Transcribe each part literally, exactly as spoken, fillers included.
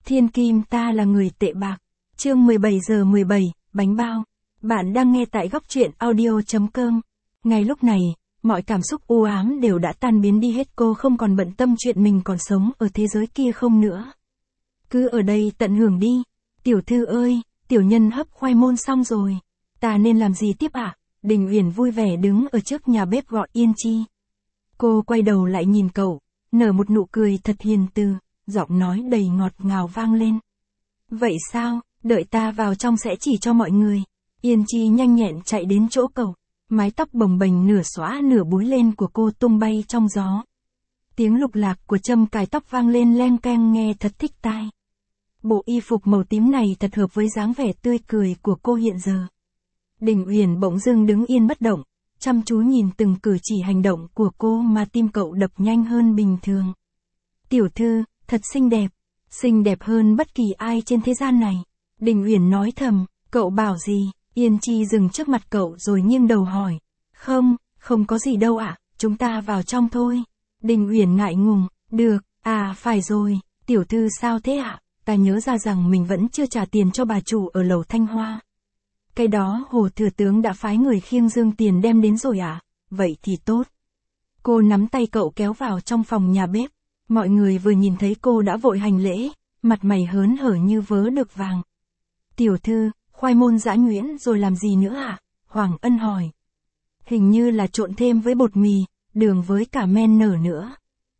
Thiên kim ta là người tệ bạc. Chương mười bảy giờ mười bảy, bánh bao. Bạn đang nghe tại góc truyện audio chấm com. Ngay lúc này, mọi cảm xúc u ám đều đã tan biến đi hết, cô không còn bận tâm chuyện mình còn sống ở thế giới kia không nữa. Cứ ở đây tận hưởng đi. Tiểu thư ơi, tiểu nhân hấp khoai môn xong rồi. Ta nên làm gì tiếp ạ? À? Đình Uyển vui vẻ đứng ở trước nhà bếp gọi Yên Chi. Cô quay đầu lại nhìn cậu, nở một nụ cười thật hiền từ, giọng nói đầy ngọt ngào vang lên. Vậy sao, đợi ta vào trong sẽ chỉ cho mọi người. Yên Chi nhanh nhẹn chạy đến chỗ cậu, mái tóc bồng bềnh nửa xõa nửa búi lên của cô tung bay trong gió. Tiếng lục lạc của châm cài tóc vang lên leng keng nghe thật thích tai. Bộ y phục màu tím này thật hợp với dáng vẻ tươi cười của cô hiện giờ. Đình Uyển bỗng dưng đứng yên bất động, chăm chú nhìn từng cử chỉ hành động của cô mà tim cậu đập nhanh hơn bình thường. Tiểu thư, thật xinh đẹp, xinh đẹp hơn bất kỳ ai trên thế gian này. Đình Uyển nói thầm, cậu bảo gì? Yên Chi dừng trước mặt cậu rồi nghiêng đầu hỏi. Không, không có gì đâu ạ, à, chúng ta vào trong thôi. Đình Uyển ngại ngùng, được, à phải rồi, tiểu thư sao thế ạ? À? Ta nhớ ra rằng mình vẫn chưa trả tiền cho bà chủ ở lầu Thanh Hoa. Cái đó Hồ thừa tướng đã phái người khiêng dương tiền đem đến rồi à? Vậy thì tốt. Cô nắm tay cậu kéo vào trong phòng nhà bếp. Mọi người vừa nhìn thấy cô đã vội hành lễ, mặt mày hớn hở như vớ được vàng. Tiểu thư, khoai môn giã nhuyễn rồi làm gì nữa à? Hoàng Ân hỏi. Hình như là trộn thêm với bột mì, đường với cả men nở nữa.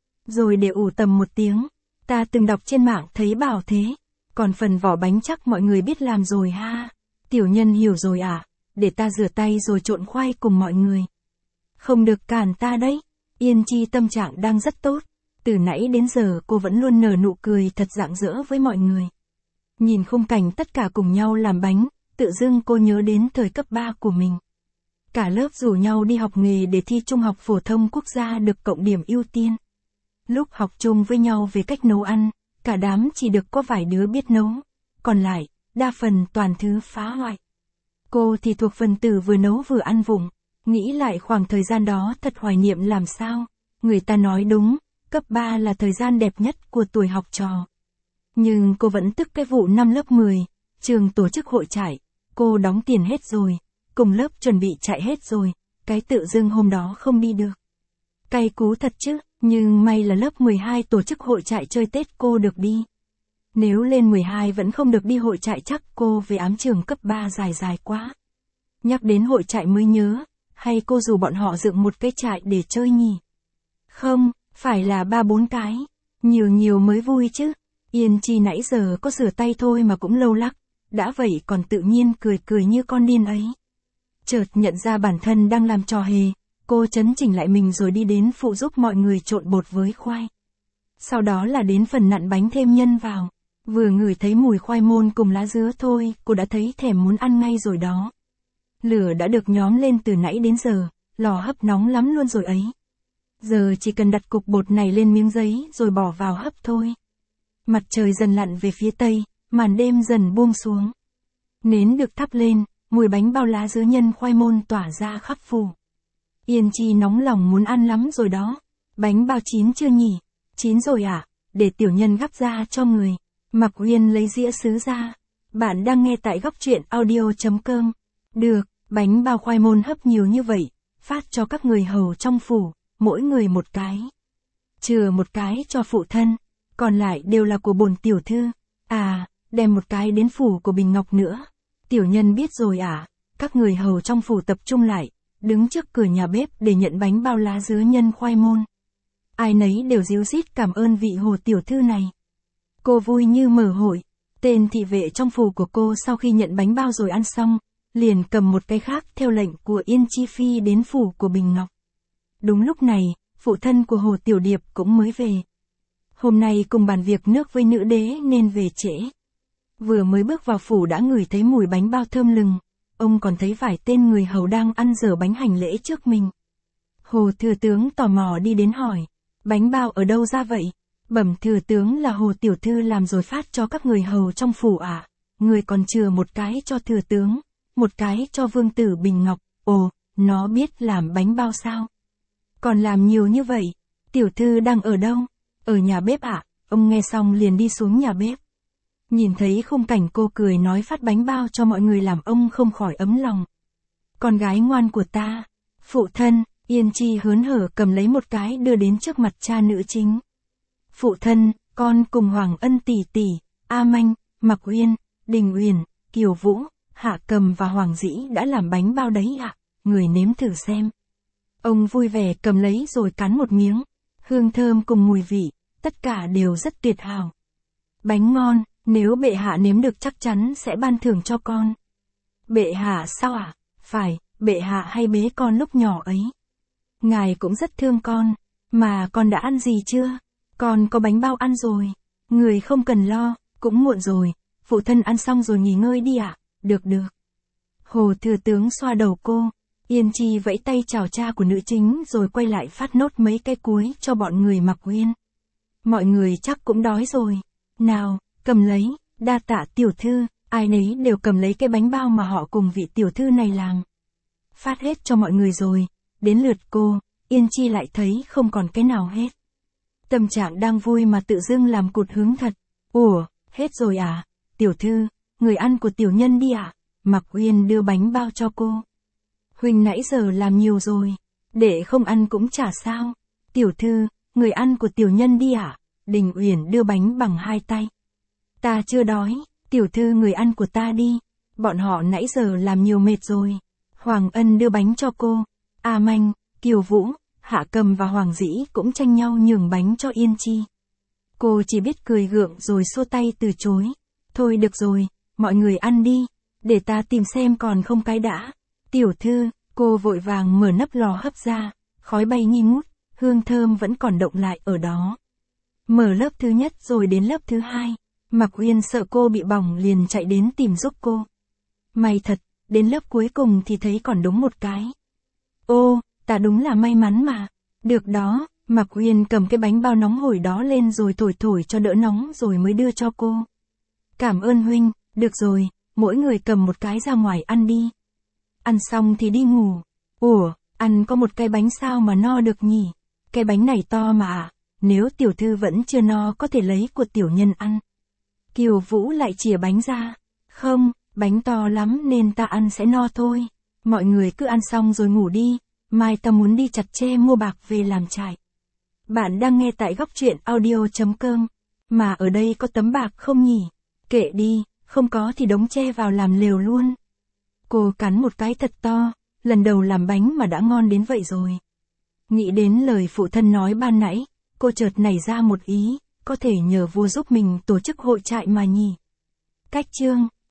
Rồi để ủ tầm một tiếng. Ta từng đọc trên mạng thấy bảo thế. Còn phần vỏ bánh chắc mọi người biết làm rồi ha. Tiểu nhân hiểu rồi à, để ta rửa tay rồi trộn khoai cùng mọi người. Không được cản ta đấy. Yên Chi tâm trạng đang rất tốt. Từ nãy đến giờ cô vẫn luôn nở nụ cười thật rạng rỡ với mọi người. Nhìn khung cảnh tất cả cùng nhau làm bánh, tự dưng cô nhớ đến thời cấp ba của mình. Cả lớp rủ nhau đi học nghề để thi trung học phổ thông quốc gia được cộng điểm ưu tiên. Lúc học chung với nhau về cách nấu ăn, cả đám chỉ được có vài đứa biết nấu. Còn lại, đa phần toàn thứ phá hoại. Cô thì thuộc phần tử vừa nấu vừa ăn vụng. Nghĩ lại khoảng thời gian đó thật hoài niệm làm sao. Người ta nói đúng, cấp ba là thời gian đẹp nhất của tuổi học trò. Nhưng cô vẫn tức cái vụ năm lớp mười, trường tổ chức hội trại, cô đóng tiền hết rồi, cùng lớp chuẩn bị chạy hết rồi, cái tự dưng hôm đó không đi được. Cay cú thật chứ, nhưng may là lớp mười hai tổ chức hội trại chơi Tết cô được đi. Nếu lên mười hai vẫn không được đi hội trại chắc cô về ám trường cấp ba dài dài quá. Nhắc đến hội trại mới nhớ, hay cô rủ bọn họ dựng một cái trại để chơi nhỉ? Không, phải là ba bốn cái, nhiều nhiều mới vui chứ. Yên Chi nãy giờ có rửa tay thôi mà cũng lâu lắc, đã vậy còn tự nhiên cười cười như con điên ấy. Chợt nhận ra bản thân đang làm trò hề, cô chấn chỉnh lại mình rồi đi đến phụ giúp mọi người trộn bột với khoai. Sau đó là đến phần nặn bánh thêm nhân vào. Vừa ngửi thấy mùi khoai môn cùng lá dứa thôi, cô đã thấy thèm muốn ăn ngay rồi đó. Lửa đã được nhóm lên từ nãy đến giờ, lò hấp nóng lắm luôn rồi ấy. Giờ chỉ cần đặt cục bột này lên miếng giấy rồi bỏ vào hấp thôi. Mặt trời dần lặn về phía tây, màn đêm dần buông xuống. Nến được thắp lên, mùi bánh bao lá dứa nhân khoai môn tỏa ra khắp phủ. Yên Chi nóng lòng muốn ăn lắm rồi đó. Bánh bao chín chưa nhỉ? Chín rồi à? Để tiểu nhân gắp ra cho người. Mạc Uyên lấy dĩa sứ ra. Bạn đang nghe tại góc truyện audio chấm com. Được, bánh bao khoai môn hấp nhiều như vậy, phát cho các người hầu trong phủ, mỗi người một cái. Chừa một cái cho phụ thân, còn lại đều là của bổn tiểu thư. À, đem một cái đến phủ của Bình Ngọc nữa. Tiểu nhân biết rồi à, các người hầu trong phủ tập trung lại, đứng trước cửa nhà bếp để nhận bánh bao lá dứa nhân khoai môn. Ai nấy đều ríu rít cảm ơn vị Hồ tiểu thư này. Cô vui như mở hội. Tên thị vệ trong phủ của cô sau khi nhận bánh bao rồi ăn xong, liền cầm một cái khác theo lệnh của Yên Chi Phi đến phủ của Bình Ngọc. Đúng lúc này, phụ thân của Hồ Tiểu Điệp cũng mới về. Hôm nay cùng bàn việc nước với nữ đế nên về trễ. Vừa mới bước vào phủ đã ngửi thấy mùi bánh bao thơm lừng, ông còn thấy vài tên người hầu đang ăn dở bánh hành lễ trước mình. Hồ thừa tướng tò mò đi đến hỏi, bánh bao ở đâu ra vậy? Bẩm thừa tướng là Hồ tiểu thư làm rồi phát cho các người hầu trong phủ à? Người còn chừa một cái cho thừa tướng, một cái cho vương tử Bình Ngọc. Ồ, nó biết làm bánh bao sao? Còn làm nhiều như vậy, tiểu thư đang ở đâu? Ở nhà bếp ạ. À? Ông nghe xong liền đi xuống nhà bếp. Nhìn thấy khung cảnh cô cười nói phát bánh bao cho mọi người làm ông không khỏi ấm lòng. Con gái ngoan của ta. Phụ thân, Yên Chi hớn hở cầm lấy một cái đưa đến trước mặt cha nữ chính. Phụ thân, con cùng Hoàng Ân tỷ tỷ, A Manh, Mạc Uyên, Đình Uyển, Kiều Vũ, Hạ Cầm và Hoàng Dĩ đã làm bánh bao đấy ạ, người nếm thử xem. Ông vui vẻ cầm lấy rồi cắn một miếng, hương thơm cùng mùi vị, tất cả đều rất tuyệt hảo. Bánh ngon, nếu bệ hạ nếm được chắc chắn sẽ ban thưởng cho con. Bệ hạ sao ạ? À? Phải, bệ hạ hay bế con lúc nhỏ ấy. Ngài cũng rất thương con, mà con đã ăn gì chưa? Con có bánh bao ăn rồi. Người không cần lo, cũng muộn rồi, phụ thân ăn xong rồi nghỉ ngơi đi ạ. À? Được được. Hồ thừa tướng xoa đầu cô, Yên Chi vẫy tay chào cha của nữ chính rồi quay lại phát nốt mấy cái cuối cho bọn người Mạc Uyên. Mọi người chắc cũng đói rồi. Nào, cầm lấy, đa tạ tiểu thư, ai nấy đều cầm lấy cái bánh bao mà họ cùng vị tiểu thư này làm. Phát hết cho mọi người rồi, đến lượt cô, Yên Chi lại thấy không còn cái nào hết. Tâm trạng đang vui mà tự dưng làm cụt hứng thật. Ủa, hết rồi à? Tiểu thư, người ăn của tiểu nhân đi ạ. À? Mạc Uyên đưa bánh bao cho cô. Huynh nãy giờ làm nhiều rồi, để không ăn cũng chả sao. Tiểu thư, người ăn của tiểu nhân đi ạ. À? Đình Uyển đưa bánh bằng hai tay. Ta chưa đói, tiểu thư người ăn của ta đi. Bọn họ nãy giờ làm nhiều mệt rồi. Hoàng Ân đưa bánh cho cô. A Manh, Kiều Vũ, Hạ Cầm và Hoàng Dĩ cũng tranh nhau nhường bánh cho Yên Chi. Cô chỉ biết cười gượng rồi xua tay từ chối. Thôi được rồi, mọi người ăn đi, để ta tìm xem còn không cái đã. Tiểu thư, cô vội vàng mở nắp lò hấp ra, khói bay nghi ngút, hương thơm vẫn còn động lại ở đó. Mở lớp thứ nhất rồi đến lớp thứ hai, Mạc Uyên sợ cô bị bỏng liền chạy đến tìm giúp cô. May thật, đến lớp cuối cùng thì thấy còn đúng một cái. Ô, ta đúng là may mắn mà. Được đó, Mạc Uyên cầm cái bánh bao nóng hổi đó lên rồi thổi thổi cho đỡ nóng rồi mới đưa cho cô. Cảm ơn huynh, được rồi, mỗi người cầm một cái ra ngoài ăn đi. Ăn xong thì đi ngủ. Ủa, ăn có một cái bánh sao mà no được nhỉ? Cái bánh này to mà, nếu tiểu thư vẫn chưa no có thể lấy của tiểu nhân ăn. Kiều Vũ lại chìa bánh ra. Không, bánh to lắm nên ta ăn sẽ no thôi. Mọi người cứ ăn xong rồi ngủ đi, mai ta muốn đi chặt tre mua bạc về làm trại. Bạn đang nghe tại góc truyện audio chấm com. Mà ở đây có tấm bạc không nhỉ? Kệ đi, không có thì đống tre vào làm lều luôn. Cô cắn một cái thật to, lần đầu làm bánh mà đã ngon đến vậy rồi. Nghĩ đến lời phụ thân nói ban nãy, cô chợt nảy ra một ý, có thể nhờ vua giúp mình tổ chức hội trại mà nhỉ. Cách chương